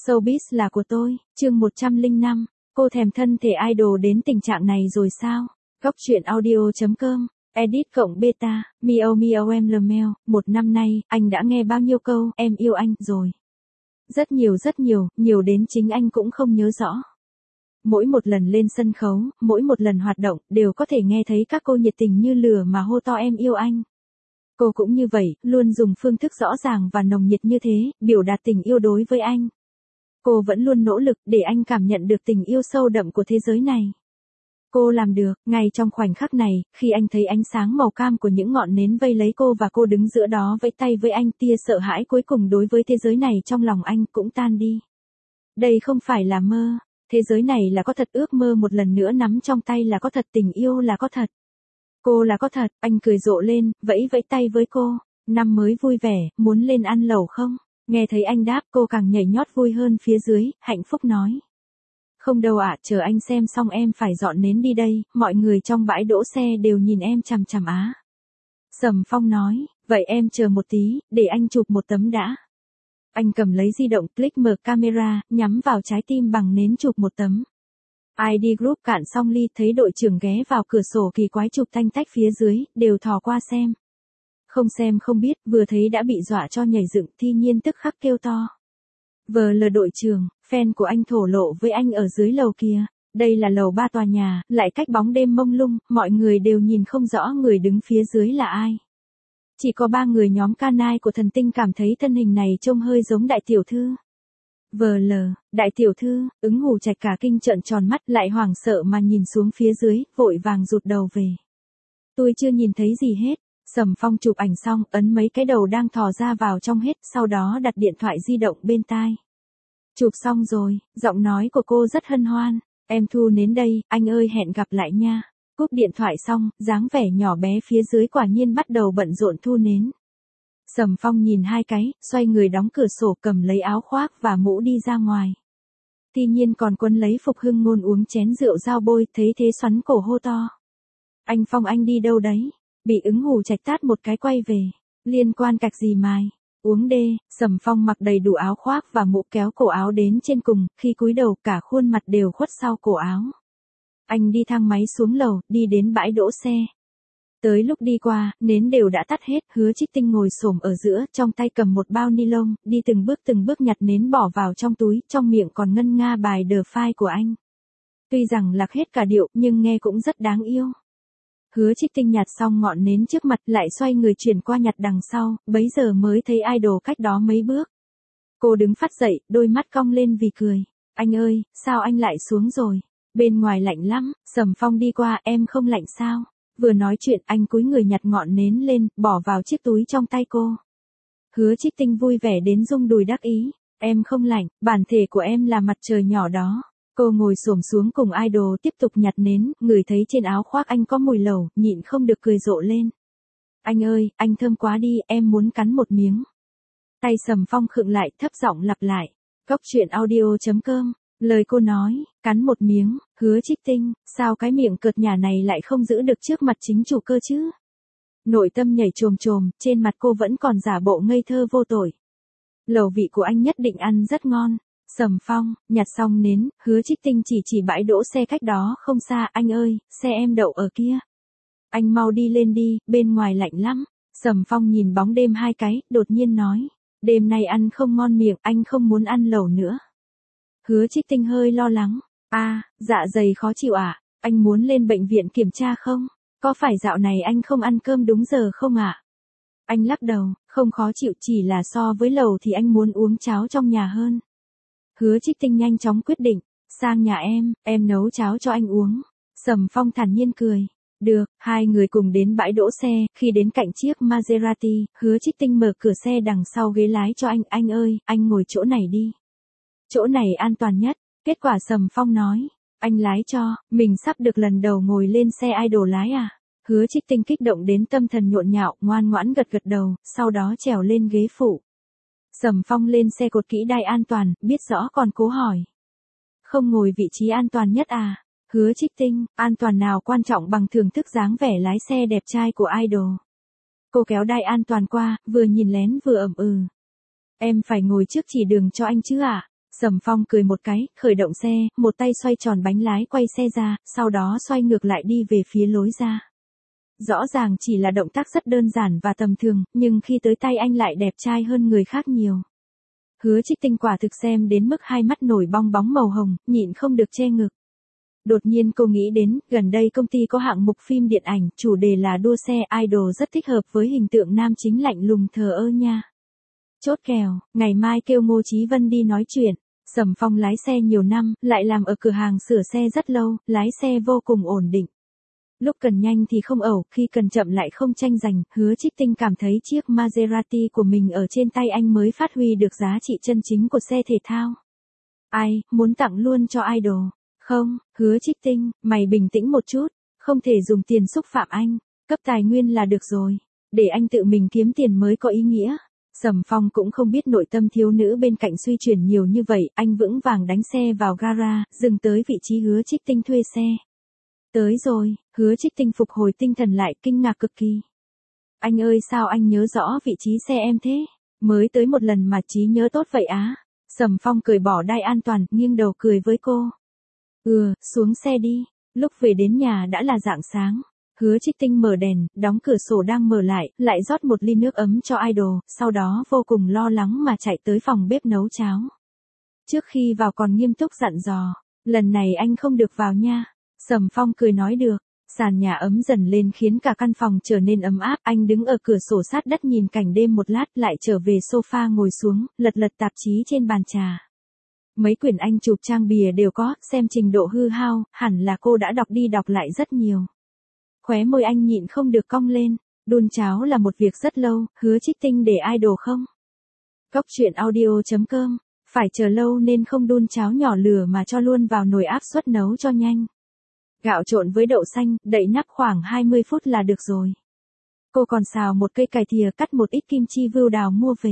Showbiz là của tôi, chương 105, cô thèm thân thể idol đến tình trạng này rồi sao? Góc truyện audio.com, edit cộng beta, miao miao em lmel, một năm nay, anh đã nghe bao nhiêu câu, em yêu anh, rồi. Rất nhiều, nhiều đến chính anh cũng không nhớ rõ. Mỗi một lần lên sân khấu, mỗi một lần hoạt động, đều có thể nghe thấy các cô nhiệt tình như lửa mà hô to em yêu anh. Cô cũng như vậy, luôn dùng phương thức rõ ràng và nồng nhiệt như thế, biểu đạt tình yêu đối với anh. Cô vẫn luôn nỗ lực để anh cảm nhận được tình yêu sâu đậm của thế giới này. Cô làm được, ngay trong khoảnh khắc này, khi anh thấy ánh sáng màu cam của những ngọn nến vây lấy cô và cô đứng giữa đó vẫy tay với anh, tia sợ hãi cuối cùng đối với thế giới này trong lòng anh cũng tan đi. Đây không phải là mơ, thế giới này là có thật, ước mơ một lần nữa nắm trong tay là có thật, tình yêu là có thật. Cô là có thật, anh cười rộ lên, vẫy tay với cô. Năm mới vui vẻ, muốn lên ăn lẩu không? Nghe thấy anh đáp, cô càng nhảy nhót vui hơn phía dưới, hạnh phúc nói. Không đâu ạ, chờ anh xem xong em phải dọn nến đi đây, mọi người trong bãi đỗ xe đều nhìn em chằm chằm á. Sầm Phong nói, vậy em chờ một tí, để anh chụp một tấm đã. Anh cầm lấy di động, click mở camera, nhắm vào trái tim bằng nến chụp một tấm. ID group cạn xong ly, thấy đội trưởng ghé vào cửa sổ kỳ quái chụp tanh tách phía dưới, đều thò qua xem. Không xem không biết, vừa thấy đã bị dọa cho nhảy dựng, Thi Nhiên tức khắc kêu to. VL đội trưởng, fan của anh thổ lộ với anh ở dưới lầu kia. Đây là lầu 3 tòa nhà, lại cách bóng đêm mông lung, mọi người đều nhìn không rõ người đứng phía dưới là ai. Chỉ có 3 người nhóm canai của thần tinh cảm thấy thân hình này trông hơi giống đại tiểu thư. VL, đại tiểu thư, Ứng Hù Trạch cả kinh trợn tròn mắt, lại hoảng sợ mà nhìn xuống phía dưới, vội vàng rụt đầu về. Tôi chưa nhìn thấy gì hết. Sầm Phong chụp ảnh xong, ấn mấy cái đầu đang thò ra vào trong hết, sau đó đặt điện thoại di động bên tai. Chụp xong rồi, giọng nói của cô rất hân hoan. Em thu nến đây, anh ơi hẹn gặp lại nha. Cúp điện thoại xong, dáng vẻ nhỏ bé phía dưới quả nhiên bắt đầu bận rộn thu nến. Sầm Phong nhìn hai cái, xoay người đóng cửa sổ, cầm lấy áo khoác và mũ đi ra ngoài. Tuy nhiên còn quấn lấy Phục Hưng Ngôn uống chén rượu dao bôi, thấy thế xoắn cổ hô to. Anh Phong anh đi đâu đấy? Bị Ứng Hù Trạch tát một cái quay về. Liên quan cạch gì mày? Uống đê. Sầm Phong mặc đầy đủ áo khoác và mũ, kéo cổ áo đến trên cùng, khi cúi đầu cả khuôn mặt đều khuất sau cổ áo. Anh đi thang máy xuống lầu, đi đến bãi đỗ xe. Tới lúc đi qua, nến đều đã tắt hết, Hứa Trích Tinh ngồi xổm ở giữa, trong tay cầm một bao ni lông, đi từng bước nhặt nến bỏ vào trong túi, trong miệng còn ngân nga bài The File của anh. Tuy rằng lạc hết cả điệu, nhưng nghe cũng rất đáng yêu. Hứa Trích Tinh nhặt xong ngọn nến trước mặt, lại xoay người chuyển qua nhặt đằng sau, bấy giờ mới thấy idol cách đó mấy bước. Cô đứng phắt dậy, đôi mắt cong lên vì cười. Anh ơi, sao anh lại xuống rồi? Bên ngoài lạnh lắm. Sầm Phong đi qua, em không lạnh sao? Vừa nói chuyện, anh cúi người nhặt ngọn nến lên, bỏ vào chiếc túi trong tay cô. Hứa Trích Tinh vui vẻ đến rung đùi đắc ý. Em không lạnh, bản thể của em là mặt trời nhỏ đó. Cô ngồi xổm xuống cùng idol tiếp tục nhặt nến, ngửi thấy trên áo khoác anh có mùi lẩu, nhịn không được cười rộ lên. Anh ơi, anh thơm quá đi, em muốn cắn một miếng. Tay Sầm Phong khựng lại, thấp giọng lặp lại. Góc truyện audio.com, lời cô nói, cắn một miếng. Hứa Trích Tinh, sao cái miệng cợt nhả này lại không giữ được trước mặt chính chủ cơ chứ? Nội tâm nhảy chồm, trên mặt cô vẫn còn giả bộ ngây thơ vô tội. Lẩu vị của anh nhất định ăn rất ngon. Sầm Phong, nhặt xong nến, Hứa Trích Tinh chỉ bãi đỗ xe cách đó không xa. Anh ơi, xe em đậu ở kia. Anh mau đi lên đi, bên ngoài lạnh lắm. Sầm Phong nhìn bóng đêm hai cái, đột nhiên nói. Đêm nay ăn không ngon miệng, anh không muốn ăn lẩu nữa. Hứa Trích Tinh hơi lo lắng. Dạ dày khó chịu à? Anh muốn lên bệnh viện kiểm tra không? Có phải dạo này anh không ăn cơm đúng giờ không ạ? Anh lắc đầu, không khó chịu, chỉ là so với lẩu thì anh muốn uống cháo trong nhà hơn. Hứa Trích Tinh nhanh chóng quyết định, sang nhà em nấu cháo cho anh uống. Sầm Phong thản nhiên cười. Được, hai người cùng đến bãi đỗ xe, khi đến cạnh chiếc Maserati, Hứa Trích Tinh mở cửa xe đằng sau ghế lái cho anh ơi, anh ngồi chỗ này đi. Chỗ này an toàn nhất. Kết quả Sầm Phong nói, anh lái cho, mình sắp được lần đầu ngồi lên xe idol lái à? Hứa Trích Tinh kích động đến tâm thần nhộn nhạo, ngoan ngoãn gật đầu, sau đó trèo lên ghế phụ. Sầm Phong lên xe cột kỹ đai an toàn, biết rõ còn cố hỏi. Không ngồi vị trí an toàn nhất à? Hứa Trích Tinh, an toàn nào quan trọng bằng thưởng thức dáng vẻ lái xe đẹp trai của idol. Cô kéo đai an toàn qua, vừa nhìn lén vừa ậm ừ. Em phải ngồi trước chỉ đường cho anh chứ ạ? Sầm Phong cười một cái, khởi động xe, một tay xoay tròn bánh lái quay xe ra, sau đó xoay ngược lại đi về phía lối ra. Rõ ràng chỉ là động tác rất đơn giản và tầm thường, nhưng khi tới tay anh lại đẹp trai hơn người khác nhiều. Hứa Trích Tinh quả thực xem đến mức hai mắt nổi bong bóng màu hồng, nhịn không được che ngực. Đột nhiên cô nghĩ đến, gần đây công ty có hạng mục phim điện ảnh, chủ đề là đua xe idol rất thích hợp với hình tượng nam chính lạnh lùng thờ ơ nha. Chốt kèo, ngày mai kêu Ngô Chí Vân đi nói chuyện. Sầm Phong lái xe nhiều năm, lại làm ở cửa hàng sửa xe rất lâu, lái xe vô cùng ổn định. Lúc cần nhanh thì không ẩu, khi cần chậm lại không tranh giành, Hứa Trích Tinh cảm thấy chiếc Maserati của mình ở trên tay anh mới phát huy được giá trị chân chính của xe thể thao. Ai, muốn tặng luôn cho idol. Không, Hứa Trích Tinh, mày bình tĩnh một chút, không thể dùng tiền xúc phạm anh, cấp tài nguyên là được rồi, để anh tự mình kiếm tiền mới có ý nghĩa. Sầm Phong cũng không biết nội tâm thiếu nữ bên cạnh suy chuyển nhiều như vậy, anh vững vàng đánh xe vào gara, dừng tới vị trí Hứa Trích Tinh thuê xe. Tới rồi, Hứa Trích Tinh phục hồi tinh thần lại, kinh ngạc cực kỳ. Anh ơi, sao anh nhớ rõ vị trí xe em thế? Mới tới một lần mà trí nhớ tốt vậy á? Sầm Phong cởi bỏ đai an toàn, nghiêng đầu cười với cô. Xuống xe đi. Lúc về đến nhà đã là rạng sáng. Hứa Trích Tinh mở đèn, đóng cửa sổ đang mở lại rót một ly nước ấm cho idol, sau đó vô cùng lo lắng mà chạy tới phòng bếp nấu cháo. Trước khi vào còn nghiêm túc dặn dò, lần này anh không được vào nha. Sầm Phong cười nói được. Sàn nhà ấm dần lên khiến cả căn phòng trở nên ấm áp, anh đứng ở cửa sổ sát đất nhìn cảnh đêm một lát, lại trở về sofa ngồi xuống, lật tạp chí trên bàn trà. Mấy quyển anh chụp trang bìa đều có, xem trình độ hư hao, hẳn là cô đã đọc đi đọc lại rất nhiều. Khóe môi anh nhịn không được cong lên, đun cháo là một việc rất lâu, Hứa Trích Tinh để idol không? Góc truyện audio.com, phải chờ lâu nên không đun cháo nhỏ lửa mà cho luôn vào nồi áp suất nấu cho nhanh. Gạo trộn với đậu xanh, đậy nắp khoảng 20 phút là được rồi. Cô còn xào một cây cải thìa, cắt một ít kim chi vưu đào mua về.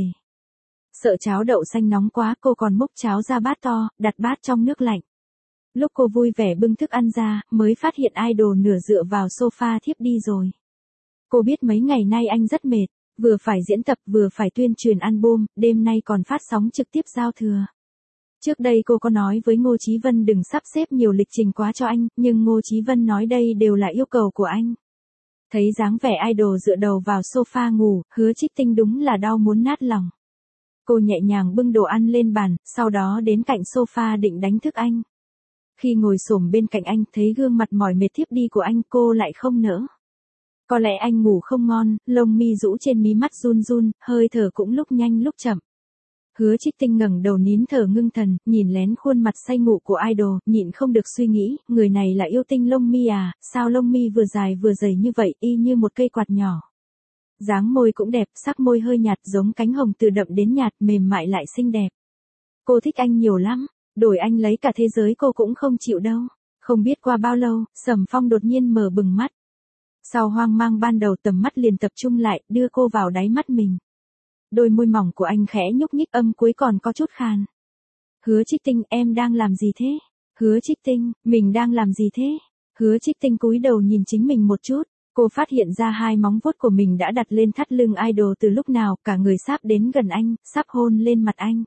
Sợ cháo đậu xanh nóng quá, cô còn múc cháo ra bát to, đặt bát trong nước lạnh. Lúc cô vui vẻ bưng thức ăn ra, mới phát hiện idol nửa dựa vào sofa thiếp đi rồi. Cô biết mấy ngày nay anh rất mệt, vừa phải diễn tập vừa phải tuyên truyền album, đêm nay còn phát sóng trực tiếp giao thừa. Trước đây cô có nói với Ngô Chí Vân đừng sắp xếp nhiều lịch trình quá cho anh, nhưng Ngô Chí Vân nói đây đều là yêu cầu của anh. Thấy dáng vẻ idol dựa đầu vào sofa ngủ, Hứa Trích Tinh đúng là đau muốn nát lòng. Cô nhẹ nhàng bưng đồ ăn lên bàn, sau đó đến cạnh sofa định đánh thức anh. Khi ngồi xổm bên cạnh anh, thấy gương mặt mỏi mệt thiếp đi của anh, cô lại không nỡ. Có lẽ anh ngủ không ngon, lông mi rũ trên mí mắt run run, hơi thở cũng lúc nhanh lúc chậm. Hứa Trích Tinh ngẩng đầu nín thở ngưng thần, nhìn lén khuôn mặt say ngủ của idol, nhịn không được suy nghĩ, người này là yêu tinh lông mi à, sao lông mi vừa dài vừa dày như vậy, y như một cây quạt nhỏ. Dáng môi cũng đẹp, sắc môi hơi nhạt giống cánh hồng từ đậm đến nhạt, mềm mại lại xinh đẹp. Cô thích anh nhiều lắm, đổi anh lấy cả thế giới cô cũng không chịu đâu. Không biết qua bao lâu, Sầm Phong đột nhiên mở bừng mắt. Sau hoang mang ban đầu tầm mắt liền tập trung lại, đưa cô vào đáy mắt mình. Đôi môi mỏng của anh khẽ nhúc nhích, âm cuối còn có chút khàn. Hứa Trích Tinh, em đang làm gì thế? Hứa Trích Tinh, mình đang làm gì thế? Hứa Trích Tinh cúi đầu nhìn chính mình một chút. Cô phát hiện ra hai móng vuốt của mình đã đặt lên thắt lưng idol từ lúc nào, cả người sắp đến gần anh, sắp hôn lên mặt anh.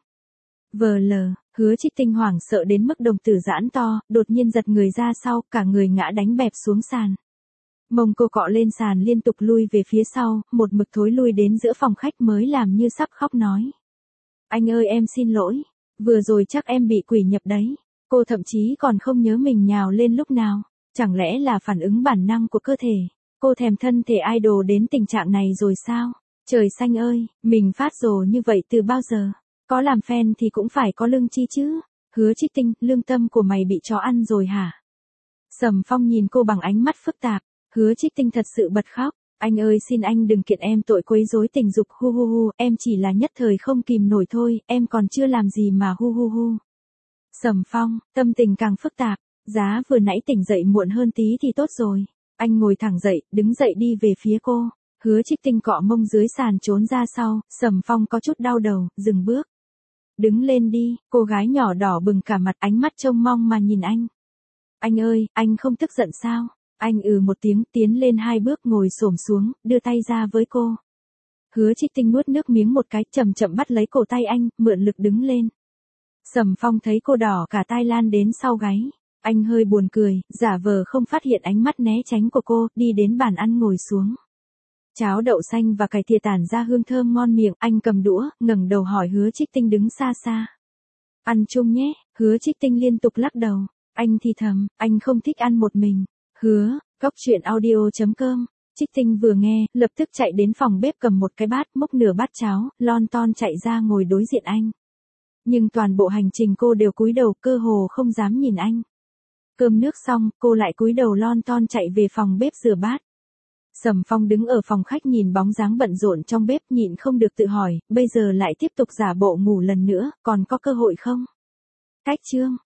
Hứa Trích Tinh hoảng sợ đến mức đồng tử giãn to, đột nhiên giật người ra sau, cả người ngã đánh bẹp xuống sàn. Mông cô cọ lên sàn liên tục lui về phía sau, một mực thối lui đến giữa phòng khách mới làm như sắp khóc nói. Anh ơi em xin lỗi, vừa rồi chắc em bị quỷ nhập đấy. Cô thậm chí còn không nhớ mình nhào lên lúc nào, chẳng lẽ là phản ứng bản năng của cơ thể. Cô thèm thân thể idol đến tình trạng này rồi sao? Trời xanh ơi, mình phát rồ như vậy từ bao giờ? Có làm fan thì cũng phải có lương chi chứ. Hứa Trích Tinh, lương tâm của mày bị chó ăn rồi hả? Sầm Phong nhìn cô bằng ánh mắt phức tạp. Hứa Trích Tinh thật sự bật khóc. Anh ơi xin anh đừng kiện em tội quấy rối tình dục, hu hu hu, em chỉ là nhất thời không kìm nổi thôi, em còn chưa làm gì mà hu hu hu. Sầm Phong, tâm tình càng phức tạp, giá vừa nãy tỉnh dậy muộn hơn tí thì tốt rồi. Anh ngồi thẳng dậy, đứng dậy đi về phía cô. Hứa Trích Tinh cọ mông dưới sàn trốn ra sau, Sầm Phong có chút đau đầu, dừng bước. Đứng lên đi, cô gái nhỏ đỏ bừng cả mặt, ánh mắt trông mong mà nhìn anh. Anh ơi, anh không tức giận sao? Anh một tiếng, tiến lên 2 bước ngồi xổm xuống, đưa tay ra với cô. Hứa Trích Tinh nuốt nước miếng một cái, chậm chậm bắt lấy cổ tay anh, mượn lực đứng lên. Sầm Phong thấy cô đỏ cả tai lan đến sau gáy. Anh hơi buồn cười, giả vờ không phát hiện ánh mắt né tránh của cô, đi đến bàn ăn ngồi xuống. Cháo đậu xanh và cải thìa tản ra hương thơm ngon miệng, anh cầm đũa, ngẩng đầu hỏi Hứa Trích Tinh đứng xa xa. Ăn chung nhé, Hứa Trích Tinh liên tục lắc đầu. Anh thì thầm, anh không thích ăn một mình. Hứa, Cóc Truyện Audio.com. Trích Tinh vừa nghe, lập tức chạy đến phòng bếp cầm một cái bát, múc nửa bát cháo, lon ton chạy ra ngồi đối diện anh. Nhưng toàn bộ hành trình cô đều cúi đầu, cơ hồ không dám nhìn anh. Cơm nước xong, cô lại cúi đầu lon ton chạy về phòng bếp rửa bát. Sầm Phong đứng ở phòng khách nhìn bóng dáng bận rộn trong bếp, nhịn không được tự hỏi, bây giờ lại tiếp tục giả bộ ngủ lần nữa, còn có cơ hội không? Cách chương